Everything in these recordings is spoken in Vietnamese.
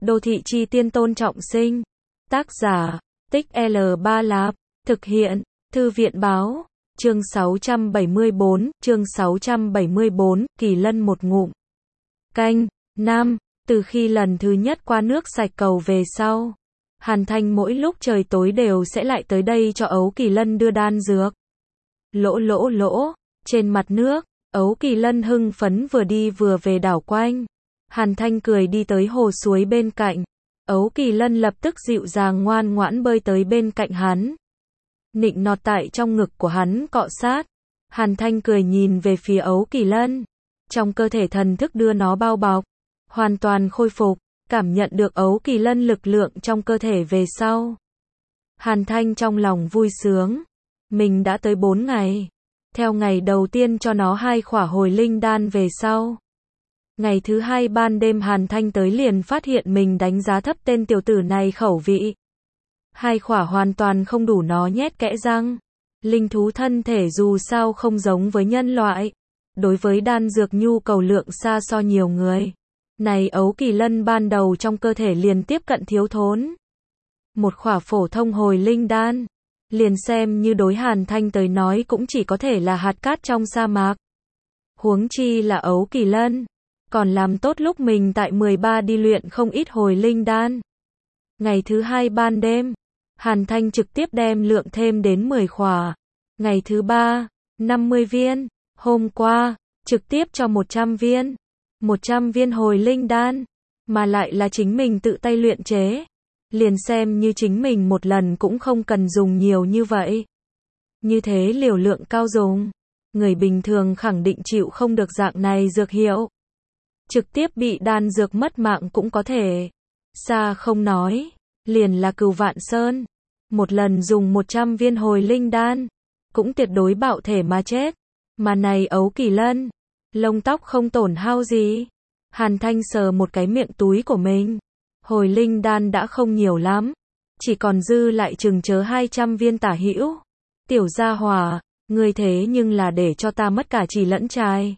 Đô thị chi tiên Tôn Trọng Sinh. Tác giả, Tích L3 Lạp. Thực hiện, Thư viện báo. Chương 674, Kỳ Lân một ngụm. Canh, Nam, từ khi lần thứ nhất qua nước sạch cầu về sau, Hàn Thanh mỗi lúc trời tối đều sẽ lại tới đây cho Ấu Kỳ Lân đưa đan dược. Lỗ, trên mặt nước, Ấu Kỳ Lân hưng phấn vừa đi vừa về đảo quanh. Hàn Thanh cười đi tới hồ suối bên cạnh. Ấu Kỳ Lân lập tức dịu dàng ngoan ngoãn bơi tới bên cạnh hắn. Nịnh nọt tại trong ngực của hắn cọ sát. Hàn Thanh cười nhìn về phía Ấu Kỳ Lân. Trong cơ thể thần thức đưa nó bao bọc. Hoàn toàn khôi phục, cảm nhận được Ấu Kỳ Lân lực lượng trong cơ thể về sau. Hàn Thanh trong lòng vui sướng. Mình đã tới 4 ngày. Theo ngày đầu tiên cho nó 2 khỏa hồi linh đan về sau. Ngày thứ 2 ban đêm Hàn Thanh tới liền phát hiện mình đánh giá thấp tên tiểu tử này khẩu vị. 2 khỏa hoàn toàn không đủ nó nhét kẽ răng. Linh thú thân thể dù sao không giống với nhân loại. Đối với đan dược nhu cầu lượng xa so nhiều người. Này Ấu Kỳ Lân ban đầu trong cơ thể liền tiếp cận thiếu thốn. Một khỏa phổ thông hồi linh đan. Liền xem như đối Hàn Thanh tới nói cũng chỉ có thể là hạt cát trong sa mạc. Huống chi là Ấu Kỳ Lân. Còn làm tốt lúc mình tại 13 đi luyện không ít hồi linh đan. Ngày thứ 2 ban đêm, Hàn Thanh trực tiếp đem lượng thêm đến 10 khỏa. Ngày thứ 3, 50 viên. Hôm qua, trực tiếp cho 100 viên. 100 viên hồi linh đan. Mà lại là chính mình tự tay luyện chế. Liền xem như chính mình một lần cũng không cần dùng nhiều như vậy. Như thế liều lượng cao dùng. Người bình thường khẳng định chịu không được dạng này dược hiệu. Trực tiếp bị đan dược mất mạng cũng có thể. Xa không nói. Liền là Cửu Vạn Sơn. Một lần dùng 100 viên hồi linh đan. Cũng tuyệt đối bạo thể mà chết. Mà này Ấu Kỳ Lân. Lông tóc không tổn hao gì. Hàn Thanh sờ một cái miệng túi của mình. Hồi linh đan đã không nhiều lắm. Chỉ còn dư lại chừng chớ 200 viên tả hữu. Tiểu gia hỏa, ngươi thế nhưng là để cho ta mất cả trì lẫn trài.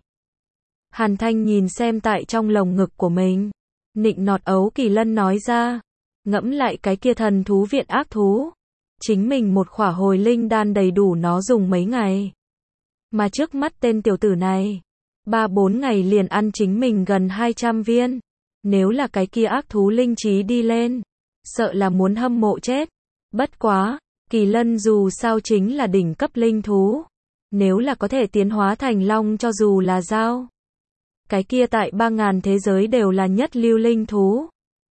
Hàn Thanh nhìn xem tại trong lồng ngực của mình. Nịnh nọt Ấu Kỳ Lân nói ra. Ngẫm lại cái kia thần thú viện ác thú. Chính mình một khỏa hồi linh đan đầy đủ nó dùng mấy ngày. Mà trước mắt tên tiểu tử này. 3-4 ngày liền ăn chính mình gần 200 viên. Nếu là cái kia ác thú linh trí đi lên. Sợ là muốn hâm mộ chết. Bất quá, Kỳ Lân dù sao chính là đỉnh cấp linh thú. Nếu là có thể tiến hóa thành long cho dù là dao. Cái kia tại 3000 thế giới đều là nhất lưu linh thú.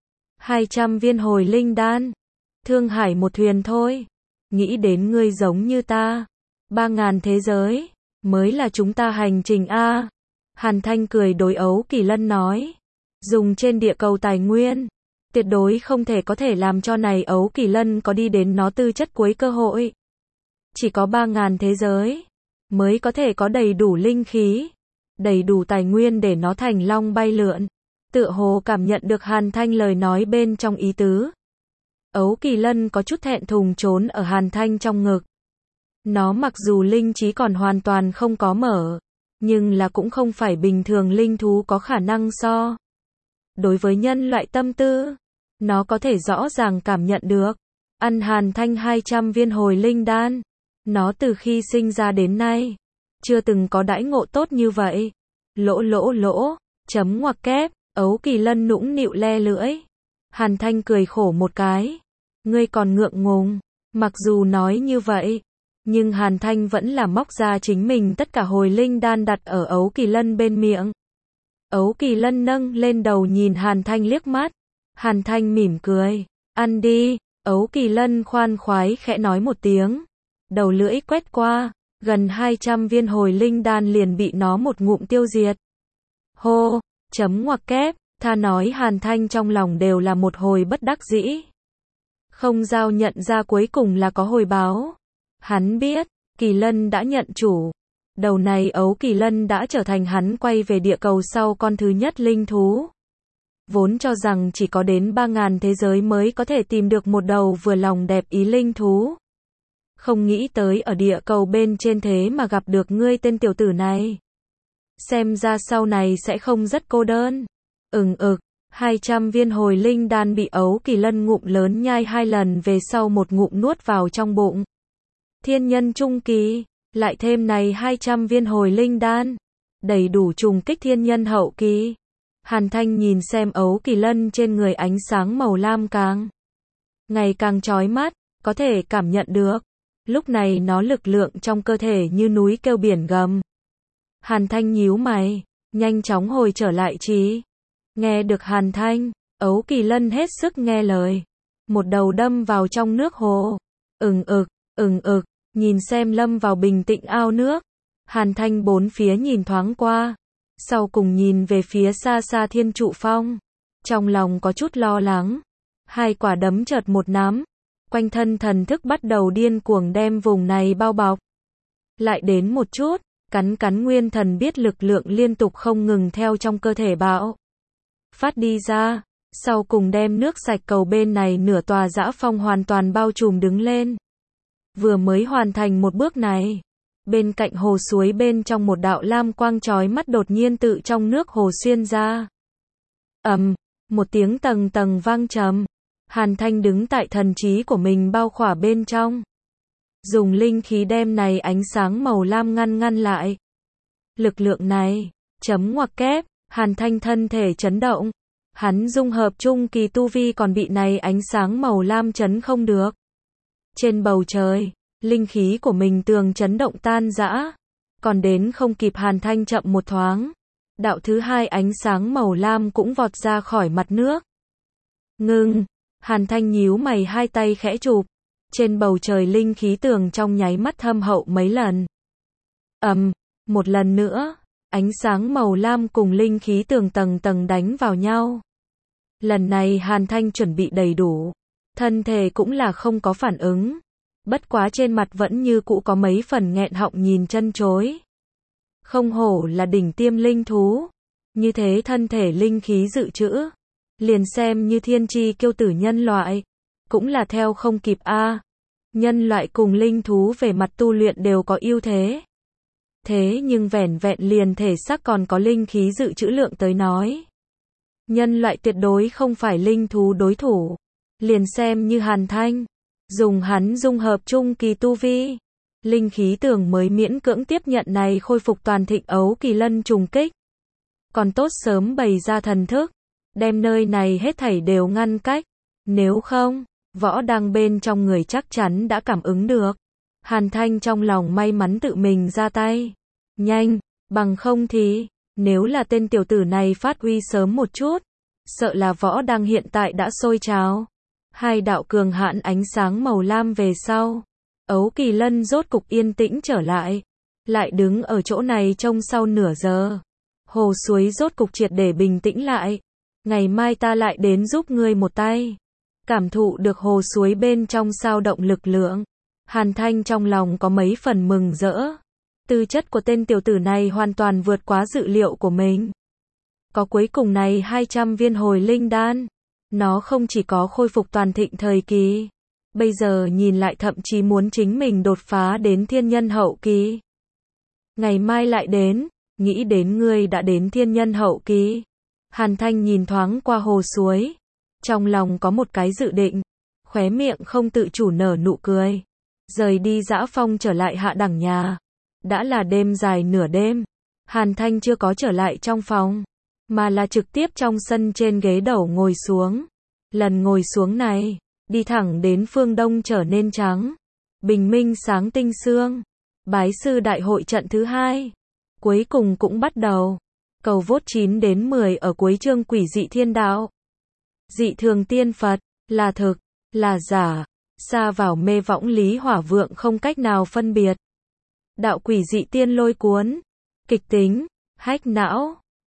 200 viên hồi linh đan. Thương hải một thuyền thôi. Nghĩ đến ngươi giống như ta. 3000 thế giới. Mới là chúng ta hành trình A. Hàn Thanh cười đối Ấu Kỳ Lân nói. Dùng trên địa cầu tài nguyên. Tuyệt đối không thể có thể làm cho này Ấu Kỳ Lân có đi đến nó tư chất cuối cơ hội. Chỉ có 3000 thế giới. Mới có thể có đầy đủ linh khí. Đầy đủ tài nguyên để nó thành long bay lượn. Tựa hồ cảm nhận được Hàn Thanh lời nói bên trong ý tứ. Ấu Kỳ Lân có chút thẹn thùng trốn ở Hàn Thanh trong ngực. Nó mặc dù linh trí còn hoàn toàn không có mở. Nhưng là cũng không phải bình thường linh thú có khả năng so. Đối với nhân loại tâm tư. Nó có thể rõ ràng cảm nhận được. Ăn Hàn Thanh 200 viên hồi linh đan. Nó từ khi sinh ra đến nay. Chưa từng có đãi ngộ tốt như vậy. Lỗ, chấm ngoặc kép. Ấu Kỳ Lân nũng nịu le lưỡi. Hàn Thanh cười khổ một cái. Ngươi còn ngượng ngùng. Mặc dù nói như vậy. Nhưng Hàn Thanh vẫn là móc ra chính mình tất cả hồi linh đan đặt ở Ấu Kỳ Lân bên miệng. Ấu Kỳ Lân nâng lên đầu nhìn Hàn Thanh liếc mắt. Hàn Thanh mỉm cười. Ăn đi. Ấu Kỳ Lân khoan khoái khẽ nói một tiếng. Đầu lưỡi quét qua. Gần 200 viên hồi linh đan liền bị nó một ngụm tiêu diệt. Hô. Chấm ngoặc kép. Tha nói Hàn Thanh trong lòng đều là một hồi bất đắc dĩ. Không giao nhận ra cuối cùng là có hồi báo. Hắn biết. Kỳ Lân đã nhận chủ. Đầu này Ấu Kỳ Lân đã trở thành hắn quay về địa cầu sau con thứ nhất linh thú. Vốn cho rằng chỉ có đến 3000 thế giới mới có thể tìm được một đầu vừa lòng đẹp ý linh thú. Không nghĩ tới ở địa cầu bên trên thế mà gặp được ngươi tên tiểu tử này. Xem ra sau này sẽ không rất cô đơn. 200 viên hồi linh đan bị Ấu Kỳ Lân ngụm lớn nhai 2 lần về sau một ngụm nuốt vào trong bụng. Thiên nhân trung kỳ, lại thêm này 200 viên hồi linh đan, đầy đủ trùng kích thiên nhân hậu kỳ. Hàn Thanh nhìn xem Ấu Kỳ Lân trên người ánh sáng màu lam càng ngày càng chói mắt, có thể cảm nhận được. Lúc này nó lực lượng trong cơ thể như núi kêu biển gầm. Hàn Thanh nhíu mày, nhanh chóng hồi trở lại trí. Nghe được Hàn Thanh, Ấu Kỳ Lân hết sức nghe lời. Một đầu đâm vào trong nước hồ. Ừng ực, nhìn xem lâm vào bình tĩnh ao nước. Hàn Thanh bốn phía nhìn thoáng qua. Sau cùng nhìn về phía xa xa Thiên Trụ Phong. Trong lòng có chút lo lắng. Hai quả đấm chợt một nắm. Quanh thân thần thức bắt đầu điên cuồng đem vùng này bao bọc. Lại đến một chút, cắn nguyên thần biết lực lượng liên tục không ngừng theo trong cơ thể bão phát đi ra, sau cùng đem nước sạch cầu bên này nửa tòa dã phong hoàn toàn bao trùm đứng lên. Vừa mới hoàn thành một bước này, bên cạnh hồ suối bên trong một đạo lam quang chói mắt đột nhiên tự trong nước hồ xuyên ra. Một tiếng tầng tầng vang trầm. Hàn Thanh đứng tại thần trí của mình bao khỏa bên trong. Dùng linh khí đem này ánh sáng màu lam ngăn lại. Lực lượng này, ngoặc kép, Hàn Thanh thân thể chấn động. Hắn dung hợp trung kỳ tu vi còn bị này ánh sáng màu lam chấn không được. Trên bầu trời, linh khí của mình tường chấn động tan rã. Còn đến không kịp Hàn Thanh chậm một thoáng. Đạo thứ hai ánh sáng màu lam cũng vọt ra khỏi mặt nước. Ngưng. Hàn Thanh nhíu mày hai tay khẽ chụp. Trên bầu trời linh khí tường trong nháy mắt thâm hậu mấy lần. Một lần nữa, ánh sáng màu lam cùng linh khí tường tầng tầng đánh vào nhau. Lần này Hàn Thanh chuẩn bị đầy đủ. Thân thể cũng là không có phản ứng. Bất quá trên mặt vẫn như cũ có mấy phần nghẹn họng nhìn chân chối. Không hổ là đỉnh tiêm linh thú. Như thế thân thể linh khí dự trữ. Liền xem như thiên chi kiêu tử nhân loại. Cũng là theo không kịp a. Nhân loại cùng linh thú về mặt tu luyện đều có ưu thế. Thế nhưng vẻn vẹn liền thể xác còn có linh khí dự trữ lượng tới nói. Nhân loại tuyệt đối không phải linh thú đối thủ. Liền xem như Hàn Thanh. Dùng hắn dung hợp trung kỳ tu vi. Linh khí tường mới miễn cưỡng tiếp nhận này khôi phục toàn thịnh Ấu Kỳ Lân trùng kích. Còn tốt sớm bày ra thần thức. Đem nơi này hết thảy đều ngăn cách. Nếu không, võ đang bên trong người chắc chắn đã cảm ứng được. Hàn Thanh trong lòng may mắn tự mình ra tay. Nhanh, bằng không thì, nếu là tên tiểu tử này phát uy sớm một chút, sợ là võ đang hiện tại đã sôi trào. Hai đạo cường hãn ánh sáng màu lam về sau. Ấu Kỳ Lân rốt cục yên tĩnh trở lại. Lại đứng ở chỗ này trông sau nửa giờ. Hồ suối rốt cục triệt để bình tĩnh lại. Ngày mai ta lại đến giúp ngươi một tay. Cảm thụ được hồ suối bên trong sao động lực lượng. Hàn Thanh trong lòng có mấy phần mừng rỡ. Tư chất của tên tiểu tử này hoàn toàn vượt quá dự liệu của mình. Có cuối cùng này 200 viên hồi linh đan. Nó không chỉ có khôi phục toàn thịnh thời kỳ. Bây giờ nhìn lại thậm chí muốn chính mình đột phá đến thiên nhân hậu kỳ. Ngày mai lại đến, nghĩ đến ngươi đã đến thiên nhân hậu kỳ. Hàn Thanh nhìn thoáng qua hồ suối. Trong lòng có một cái dự định. Khóe miệng không tự chủ nở nụ cười. Rời đi dã phong trở lại hạ đẳng nhà. Đã là đêm dài nửa đêm. Hàn Thanh chưa có trở lại trong phòng. Mà là trực tiếp trong sân trên ghế đầu ngồi xuống. Lần ngồi xuống này, đi thẳng đến phương đông trở nên trắng. Bình minh sáng tinh sương. Bái sư đại hội trận thứ 2. Cuối cùng cũng bắt đầu. Cầu vote 9 đến 10 ở cuối chương quỷ dị thiên đạo. Dị thường tiên Phật, là thực, là giả. Xa vào mê võng lý hỏa vượng không cách nào phân biệt. Đạo quỷ dị tiên lôi cuốn. Kịch tính, hách não.